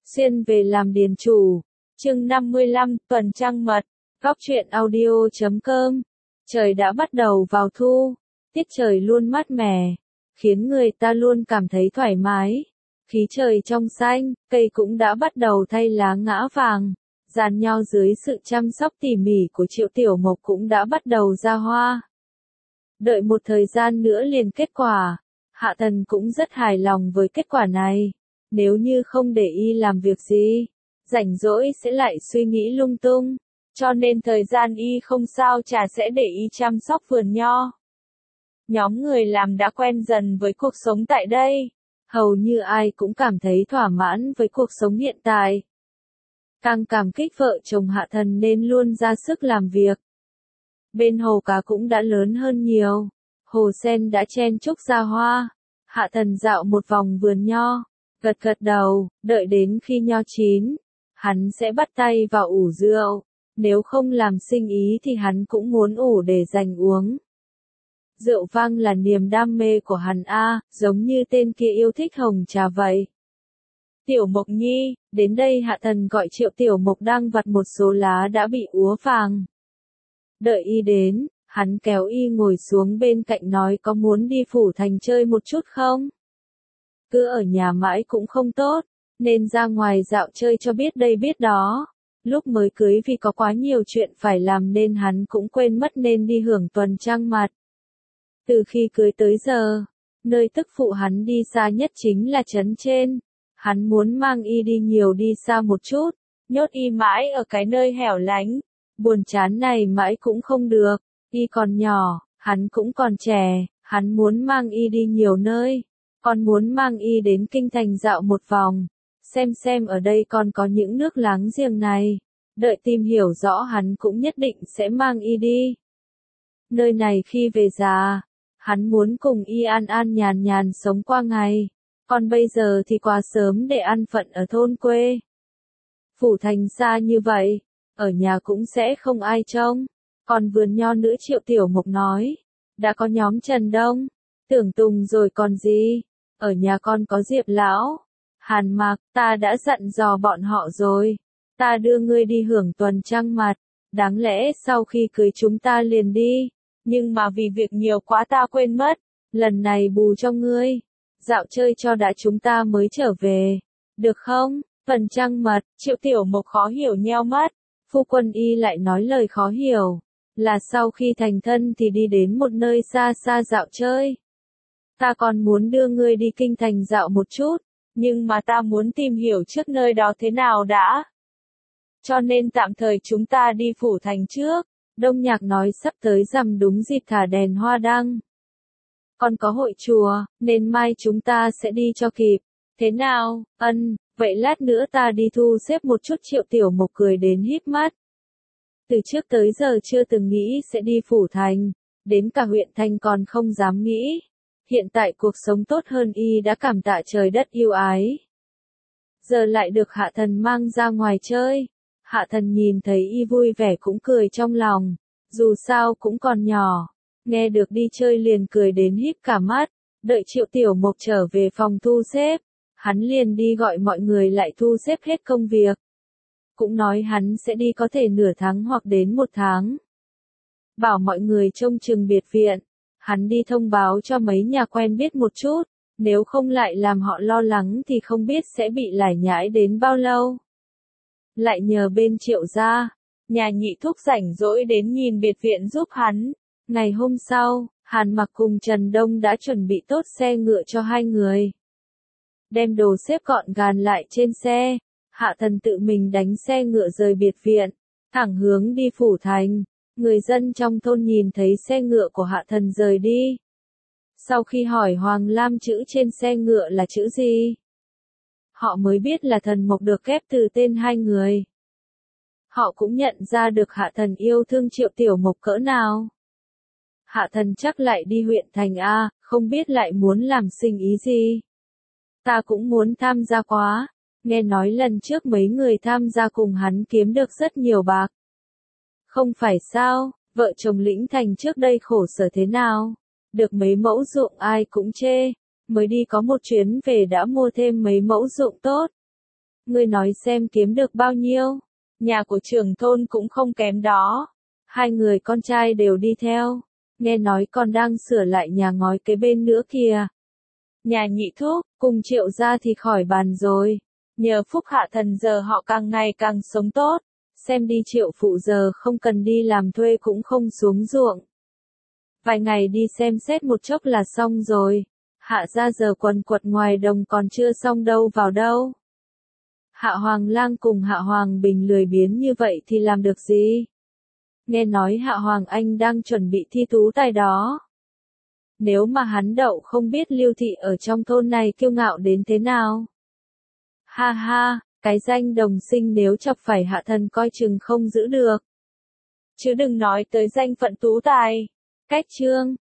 Xuyên về làm điền chủ. Chương 55, tuần trăng mật. Góc truyện audio.com. Trời đã bắt đầu vào thu, tiết trời luôn mát mẻ, khiến người ta luôn cảm thấy thoải mái. Khí trời trong xanh, cây cũng đã bắt đầu thay lá ngã vàng. Giàn nho dưới sự chăm sóc tỉ mỉ của Triệu Tiểu Mộc cũng đã bắt đầu ra hoa. Đợi một thời gian nữa liền kết quả. Hạ Thần cũng rất hài lòng với kết quả này. Nếu như không để y làm việc gì, rảnh rỗi sẽ lại suy nghĩ lung tung. Cho nên thời gian y không sao chả sẽ để y chăm sóc vườn nho. Nhóm người làm đã quen dần với cuộc sống tại đây. Hầu như ai cũng cảm thấy thỏa mãn với cuộc sống hiện tại. Càng cảm kích vợ chồng Hạ Thần nên luôn ra sức làm việc. Bên hồ cá cũng đã lớn hơn nhiều. Hồ sen đã chen chúc ra hoa. Hạ Thần dạo một vòng vườn nho, gật gật đầu, đợi đến khi nho chín, hắn sẽ bắt tay vào ủ rượu. Nếu không làm sinh ý thì hắn cũng muốn ủ để dành uống. Rượu vang là niềm đam mê của hắn giống như tên kia yêu thích hồng trà vậy. Tiểu Mộc Nhi, đến đây Hạ Thần gọi Triệu Tiểu Mộc đang vặt một số lá đã bị úa vàng. Đợi y đến, hắn kéo y ngồi xuống bên cạnh nói có muốn đi phủ thành chơi một chút không? Cứ ở nhà mãi cũng không tốt, nên ra ngoài dạo chơi cho biết đây biết đó. Lúc mới cưới vì có quá nhiều chuyện phải làm nên hắn cũng quên mất nên đi hưởng tuần trăng mật. Từ khi cưới tới giờ, nơi tức phụ hắn đi xa nhất chính là trấn trên. Hắn muốn mang y đi nhiều đi xa một chút, nhốt y mãi ở cái nơi hẻo lánh. Buồn chán này mãi cũng không được, y còn nhỏ, hắn cũng còn trẻ, hắn muốn mang y đi nhiều nơi. Còn muốn mang y đến kinh thành dạo một vòng, xem ở đây còn có những nước láng giềng này. Đợi tìm hiểu rõ hắn cũng nhất định sẽ mang y đi. Nơi này khi về già, hắn muốn cùng y an an nhàn nhàn sống qua ngày. Còn bây giờ thì quá sớm để an phận ở thôn quê. Phủ thành xa như vậy, ở nhà cũng sẽ không ai trông. Còn vườn nho nữa Triệu Tiểu Mộc nói, đã có nhóm Trần Đông, Tưởng Tùng rồi còn gì, ở nhà con có Diệp Lão, Hàn Mạc, ta đã dặn dò bọn họ rồi, ta đưa ngươi đi hưởng tuần trăng mật, đáng lẽ sau khi cưới chúng ta liền đi, nhưng mà vì việc nhiều quá ta quên mất, lần này bù cho ngươi, dạo chơi cho đã chúng ta mới trở về, được không? Tuần trăng mật, Triệu Tiểu Mộc khó hiểu nheo mắt, phu quân y lại nói lời khó hiểu. Là sau khi thành thân thì đi đến một nơi xa xa dạo chơi. Ta còn muốn đưa ngươi đi kinh thành dạo một chút, nhưng mà ta muốn tìm hiểu trước nơi đó thế nào đã. Cho nên tạm thời chúng ta đi phủ thành trước. Đông Nhạc nói sắp tới rằm đúng dịp thả đèn hoa đăng. Còn có hội chùa, nên mai chúng ta sẽ đi cho kịp. Thế nào, vậy lát nữa ta đi thu xếp một chút. Triệu Tiểu Mộc cười đến híp mắt. Từ trước tới giờ chưa từng nghĩ sẽ đi phủ thành, đến cả huyện thành còn không dám nghĩ. Hiện tại cuộc sống tốt hơn y đã cảm tạ trời đất yêu ái. Giờ lại được Hạ Thần mang ra ngoài chơi. Hạ Thần nhìn thấy y vui vẻ cũng cười trong lòng, dù sao cũng còn nhỏ. Nghe được đi chơi liền cười đến híp cả mắt, đợi Triệu Tiểu Mộc trở về phòng thu xếp. Hắn liền đi gọi mọi người lại thu xếp hết công việc. Cũng nói hắn sẽ đi có thể nửa tháng hoặc đến một tháng. Bảo mọi người trông chừng biệt viện. Hắn đi thông báo cho mấy nhà quen biết một chút. Nếu không lại làm họ lo lắng thì không biết sẽ bị lải nhải đến bao lâu. Lại nhờ bên Triệu gia, nhà nhị thúc rảnh rỗi đến nhìn biệt viện giúp hắn. Ngày hôm sau, Hàn Mặc cùng Trần Đông đã chuẩn bị tốt xe ngựa cho hai người. Đem đồ xếp gọn gàng lại trên xe. Hạ Thần tự mình đánh xe ngựa rời biệt viện, thẳng hướng đi phủ thành. Người dân trong thôn nhìn thấy xe ngựa của Hạ Thần rời đi. Sau khi hỏi Hoàng Lam chữ trên xe ngựa là chữ gì, họ mới biết là Thần Mộc được ghép từ tên hai người. Họ cũng nhận ra được Hạ Thần yêu thương Triệu Tiểu Mộc cỡ nào. Hạ Thần chắc lại đi huyện thành không biết lại muốn làm sinh ý gì. Ta cũng muốn tham gia quá. Nghe nói lần trước mấy người tham gia cùng hắn kiếm được rất nhiều bạc. Không phải sao, vợ chồng Lĩnh Thành trước đây khổ sở thế nào? Được mấy mẫu ruộng ai cũng chê. Mới đi có một chuyến về đã mua thêm mấy mẫu ruộng tốt. Ngươi nói xem kiếm được bao nhiêu? Nhà của trưởng thôn cũng không kém đó. Hai người con trai đều đi theo. Nghe nói con đang sửa lại nhà ngói kế bên nữa kìa. Nhà nhị thúc, cùng Triệu gia thì khỏi bàn rồi. Nhờ phúc hạ thần giờ họ càng ngày càng sống tốt. Xem đi Triệu phụ giờ không cần đi làm thuê cũng không xuống ruộng. Vài ngày đi xem xét một chốc là xong rồi. Hạ gia giờ quần quật ngoài đồng còn chưa xong đâu vào đâu. Hạ Hoàng Lang cùng Hạ Hoàng Bình lười biếng như vậy thì làm được gì? Nghe nói Hạ Hoàng Anh đang chuẩn bị thi tú tài đó. Nếu mà hắn đậu không biết Lưu Thị ở trong thôn này kiêu ngạo đến thế nào. Ha ha, cái danh đồng sinh nếu chọc phải hạ thần coi chừng không giữ được. Chứ đừng nói tới danh phận tú tài. Cách chương